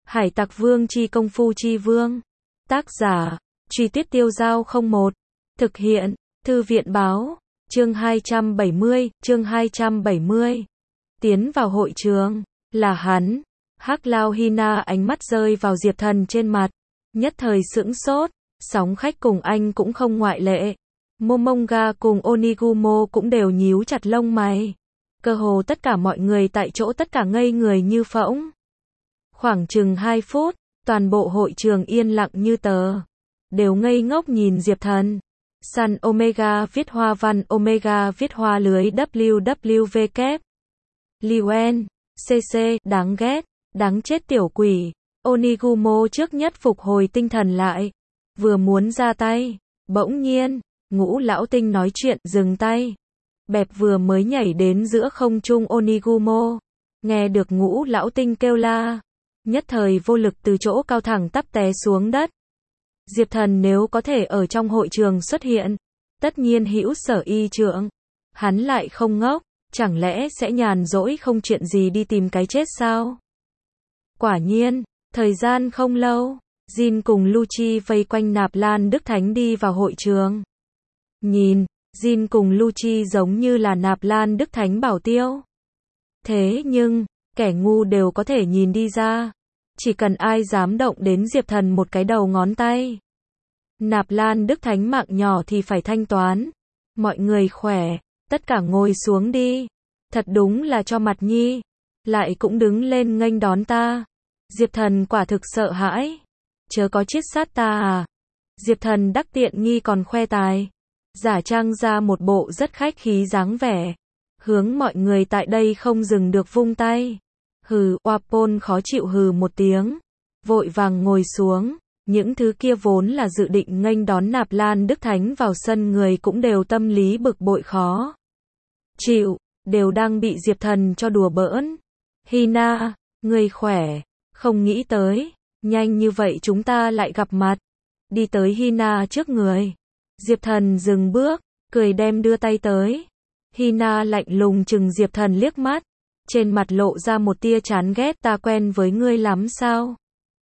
Hải Tặc Vương chi công phu chi vương. Tác giả, Truy Tuyết Tiêu Giao 01. Thực hiện, Thư viện Báo. Chương 270. Tiến vào hội trường, là hắn. Hắc Lao Hina ánh mắt rơi vào Diệp Thần trên mặt. Nhất thời sững sốt, sóng khách cùng anh cũng không ngoại lệ. Momonga cùng Onigumo cũng đều nhíu chặt lông mày. Cơ hồ tất cả mọi người tại chỗ tất cả ngây người như phỗng. Khoảng chừng 2 phút, toàn bộ hội trường yên lặng như tờ. Đều ngây ngốc nhìn Diệp Thần. Sun Omega viết hoa văn Omega viết hoa lưới WWW. Lien, CC, đáng ghét, đáng chết tiểu quỷ. Onigumo trước nhất phục hồi tinh thần lại. Vừa muốn ra tay, bỗng nhiên, Ngũ Lão Tinh nói chuyện dừng tay. Bẹp vừa mới nhảy đến giữa không trung Onigumo. Nghe được Ngũ Lão Tinh kêu la. Nhất thời vô lực từ chỗ cao thẳng tắp té xuống đất. Diệp Thần nếu có thể ở trong hội trường xuất hiện, tất nhiên hữu sở y trượng. Hắn lại không ngốc, chẳng lẽ sẽ nhàn rỗi không chuyện gì đi tìm cái chết sao? Quả nhiên, thời gian không lâu, Jin cùng Lucci vây quanh Nạp Lan Đức Thánh đi vào hội trường. Nhìn, Jin cùng Lucci giống như là Nạp Lan Đức Thánh bảo tiêu. Thế nhưng, kẻ ngu đều có thể nhìn đi ra. Chỉ cần ai dám động đến Diệp Thần một cái đầu ngón tay. Nạp Lan Đức Thánh mạng nhỏ thì phải thanh toán. Mọi người khỏe, tất cả ngồi xuống đi. Thật đúng là cho mặt nhi. Lại cũng đứng lên nghênh đón ta. Diệp Thần quả thực sợ hãi. Chớ có chiết sát ta à. Diệp Thần đắc tiện nghi còn khoe tài. Giả trang ra một bộ rất khách khí dáng vẻ. Hướng mọi người tại đây không dừng được vung tay. Hừ, Wapol khó chịu hừ một tiếng. Vội vàng ngồi xuống. Những thứ kia vốn là dự định nghênh đón Nạp Lan Đức Thánh vào sân người cũng đều tâm lý bực bội khó chịu, đều đang bị Diệp Thần cho đùa bỡn. Hina, người khỏe, không nghĩ tới, nhanh như vậy chúng ta lại gặp mặt. Đi tới Hina trước người. Diệp Thần dừng bước, cười đem đưa tay tới. Hina lạnh lùng chừng Diệp Thần liếc mắt. Trên mặt lộ ra một tia chán ghét, ta quen với ngươi lắm sao?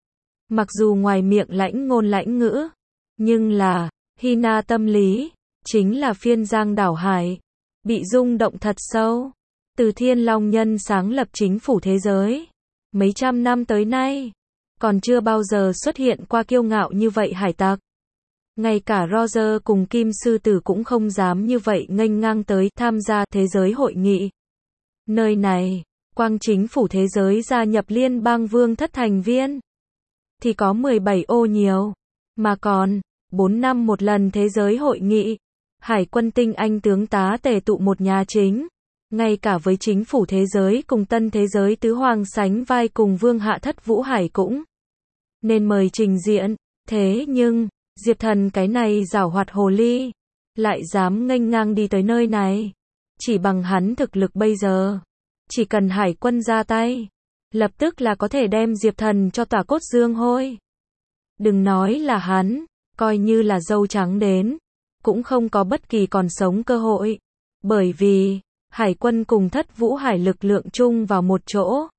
Mặc dù ngoài miệng lãnh ngôn lãnh ngữ, nhưng là, Hina tâm lý, chính là phiên giang đảo hải, bị rung động thật sâu. Từ Thiên Long Nhân sáng lập chính phủ thế giới, mấy trăm năm tới nay, còn chưa bao giờ xuất hiện qua kiêu ngạo như vậy hải tặc. Ngay cả Roger cùng Kim Sư Tử cũng không dám như vậy nghênh ngang tới tham gia thế giới hội nghị. Nơi này, quang chính phủ thế giới gia nhập liên bang vương thất thành viên thì có 17 ô nhiều, mà còn 4 năm một lần thế giới hội nghị. Hải quân tinh anh tướng tá tề tụ một nhà chính, ngay cả với chính phủ thế giới cùng tân thế giới tứ hoàng sánh vai cùng vương hạ thất Vũ Hải cũng nên mời trình diện. Thế nhưng, Diệp Thần cái này giảo hoạt hồ ly, lại dám nghênh ngang đi tới nơi này. Chỉ bằng hắn thực lực bây giờ, chỉ cần hải quân ra tay, lập tức là có thể đem Diệp Thần cho tỏa cốt dương hôi. Đừng nói là hắn, coi như là dâu trắng đến, cũng không có bất kỳ còn sống cơ hội. Bởi vì, hải quân cùng thất Vũ Hải lực lượng chung vào một chỗ,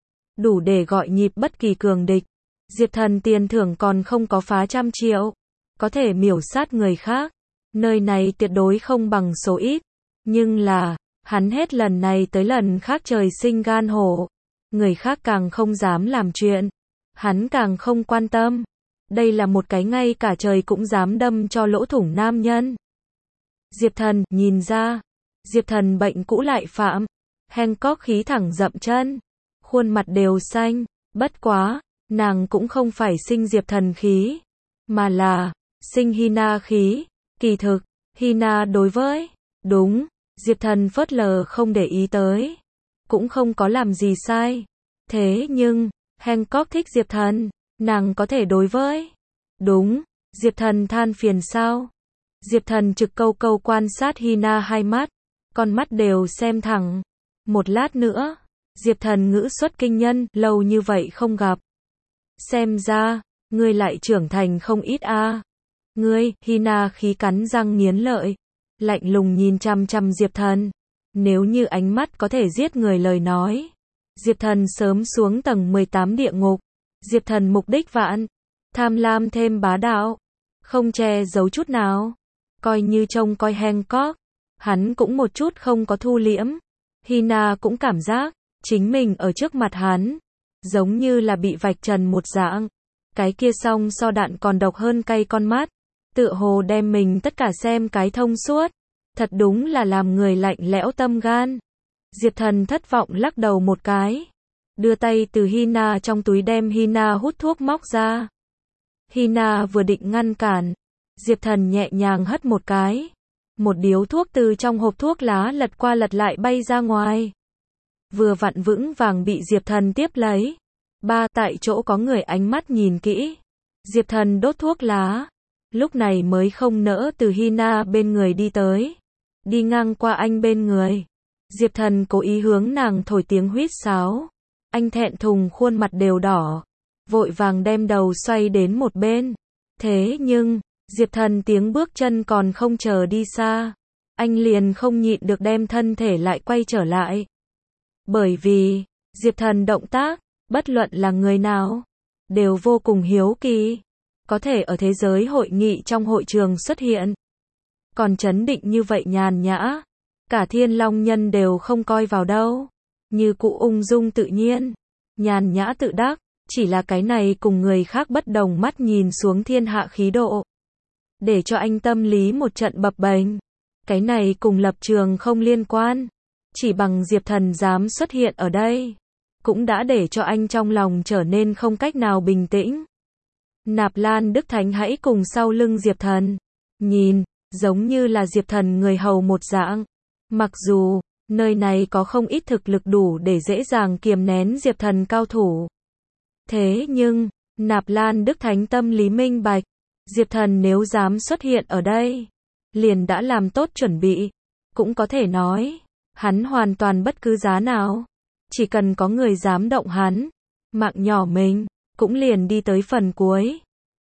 đủ để gọi nhịp bất kỳ cường địch. Diệp Thần tiền thưởng còn không có phá 100 triệu, có thể miểu sát người khác. Nơi này tuyệt đối không bằng số ít. Nhưng là, hắn hết lần này tới lần khác trời sinh gan hổ. Người khác càng không dám làm chuyện, hắn càng không quan tâm. Đây là một cái ngay cả trời cũng dám đâm cho lỗ thủng nam nhân. Diệp Thần, nhìn ra, Diệp Thần bệnh cũ lại phạm. Hancock khí thẳng dậm chân, khuôn mặt đều xanh. Bất quá, nàng cũng không phải sinh Diệp Thần khí, mà là sinh Hina khí. Kỳ thực, Hina đối với, đúng, Diệp Thần phớt lờ không để ý tới, cũng không có làm gì sai. Thế nhưng, Hancock thích Diệp Thần, nàng có thể đối với, đúng, Diệp Thần than phiền sao? Diệp Thần trực câu câu quan sát Hina hai mắt, con mắt đều xem thẳng. Một lát nữa, Diệp Thần ngữ xuất kinh nhân, lâu như vậy không gặp. Xem ra, ngươi lại trưởng thành không ít a. Ngươi, Hina khí cắn răng nghiến lợi, lạnh lùng nhìn chằm chằm Diệp Thần. Nếu như ánh mắt có thể giết người lời nói, Diệp Thần sớm xuống tầng 18 địa ngục. Diệp Thần mục đích vạn, tham lam thêm bá đạo, không che giấu chút nào, coi như trông coi Hancock, hắn cũng một chút không có thu liễm. Hina cũng cảm giác, chính mình ở trước mặt hắn, giống như là bị vạch trần một dạng. Cái kia song so đạn còn độc hơn cay con mắt, tựa hồ đem mình tất cả xem cái thông suốt, thật đúng là làm người lạnh lẽo tâm gan. Diệp Thần thất vọng lắc đầu một cái, đưa tay từ Hina trong túi đem Hina hút thuốc móc ra. Hina vừa định ngăn cản, Diệp Thần nhẹ nhàng hất một cái, một điếu thuốc từ trong hộp thuốc lá lật qua lật lại bay ra ngoài. Vừa vặn vững vàng bị Diệp Thần tiếp lấy. Tại chỗ có người ánh mắt nhìn kỹ. Diệp Thần đốt thuốc lá, lúc này mới không nỡ từ Hina bên người đi tới, đi ngang qua anh bên người. Diệp Thần cố ý hướng nàng thổi tiếng huýt sáo. Anh thẹn thùng khuôn mặt đều đỏ, vội vàng đem đầu xoay đến một bên. Thế nhưng, Diệp Thần tiếng bước chân còn không chờ đi xa, anh liền không nhịn được đem thân thể lại quay trở lại. Bởi vì, Diệp Thần động tác, bất luận là người nào, đều vô cùng hiếu kỳ, có thể ở thế giới hội nghị trong hội trường xuất hiện. Còn trấn định như vậy nhàn nhã, cả Thiên Long Nhân đều không coi vào đâu, như cụ ung dung tự nhiên, nhàn nhã tự đắc, chỉ là cái này cùng người khác bất đồng mắt nhìn xuống thiên hạ khí độ, để cho anh tâm lý một trận bập bềnh. Cái này cùng lập trường không liên quan, chỉ bằng Diệp Thần dám xuất hiện ở đây, cũng đã để cho anh trong lòng trở nên không cách nào bình tĩnh. Nạp Lan Đức Thánh hãy cùng sau lưng Diệp Thần, nhìn, giống như là Diệp Thần người hầu một dạng. Mặc dù, nơi này có không ít thực lực đủ để dễ dàng kiềm nén Diệp Thần cao thủ. Thế nhưng, Nạp Lan Đức Thánh tâm lý minh bạch, Diệp Thần nếu dám xuất hiện ở đây, liền đã làm tốt chuẩn bị. Cũng có thể nói, hắn hoàn toàn bất cứ giá nào, chỉ cần có người dám động hắn, mạng nhỏ mình, cũng liền đi tới phần cuối.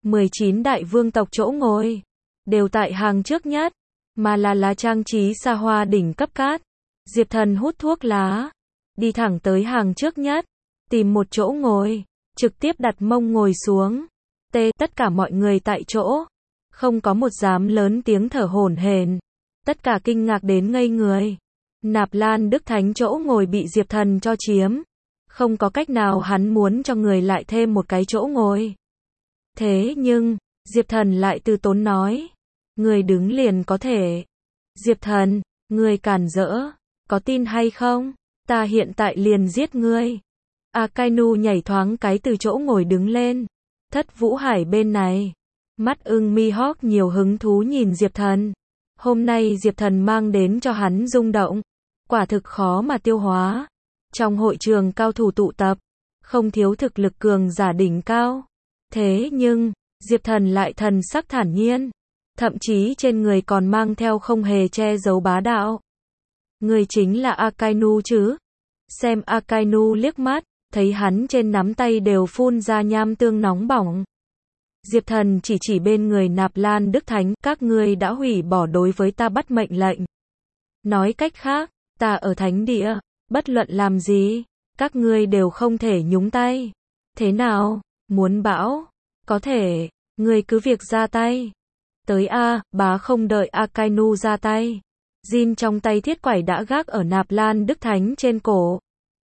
19 đại vương tộc chỗ ngồi, đều tại hàng trước nhất, mà là trang trí xa hoa đỉnh cấp cát. Diệp Thần hút thuốc lá, đi thẳng tới hàng trước nhất, tìm một chỗ ngồi, trực tiếp đặt mông ngồi xuống. Tất cả mọi người tại chỗ, không có một dám lớn tiếng thở hổn hển, tất cả kinh ngạc đến ngây người. Nạp Lan Đức Thánh chỗ ngồi bị Diệp Thần cho chiếm, không có cách nào hắn muốn cho người lại thêm một cái chỗ ngồi. Thế nhưng, Diệp Thần lại từ tốn nói, người đứng liền có thể. Diệp Thần, người cản rỡ, có tin hay không? Ta hiện tại liền giết ngươi. Akainu nhảy thoáng cái từ chỗ ngồi đứng lên. Thất Vũ Hải bên này, mắt ưng mi hawk nhiều hứng thú nhìn Diệp Thần. Hôm nay Diệp Thần mang đến cho hắn rung động, quả thực khó mà tiêu hóa. Trong hội trường cao thủ tụ tập, không thiếu thực lực cường giả đỉnh cao. Thế nhưng, Diệp Thần lại thần sắc thản nhiên, thậm chí trên người còn mang theo không hề che giấu bá đạo. Người chính là Akainu chứ? Xem Akainu liếc mắt, thấy hắn trên nắm tay đều phun ra nham tương nóng bỏng. Diệp Thần chỉ bên người Nạp Lan Đức Thánh, các ngươi đã hủy bỏ đối với ta bắt mệnh lệnh. Nói cách khác, ta ở thánh địa, bất luận làm gì, các ngươi đều không thể nhúng tay. Thế nào, muốn bão? Có thể, ngươi cứ việc ra tay. Tới bá không đợi Akainu ra tay. Jin trong tay thiết quải đã gác ở Nạp Lan Đức Thánh trên cổ.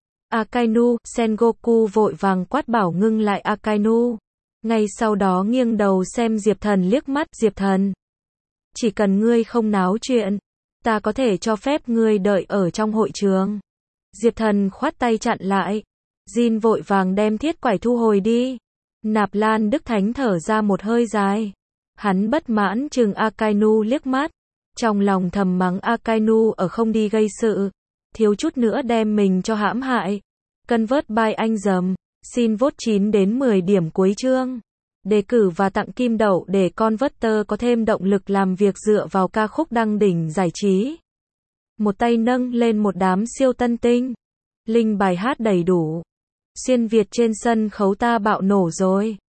Akainu, Sengoku vội vàng quát bảo ngưng lại Akainu. Ngay sau đó nghiêng đầu xem Diệp Thần liếc mắt. Diệp Thần, chỉ cần ngươi không náo chuyện, ta có thể cho phép ngươi đợi ở trong hội trường. Diệp Thần khoát tay chặn lại. Jin vội vàng đem thiết quải thu hồi đi. Nạp Lan Đức Thánh thở ra một hơi dài. Hắn bất mãn chừng Akainu liếc mắt. Trong lòng thầm mắng Akainu ở không đi gây sự. Thiếu chút nữa đem mình cho hãm hại. Convert by anh dầm. Xin vote 9 đến 10 điểm cuối chương. Đề cử và tặng kim đậu để Converter có thêm động lực làm việc dựa vào ca khúc đăng đỉnh giải trí. Một tay nâng lên một đám siêu tân tinh. Link bài hát đầy đủ. Xuyên Việt trên sân khấu ta bạo nổ rồi.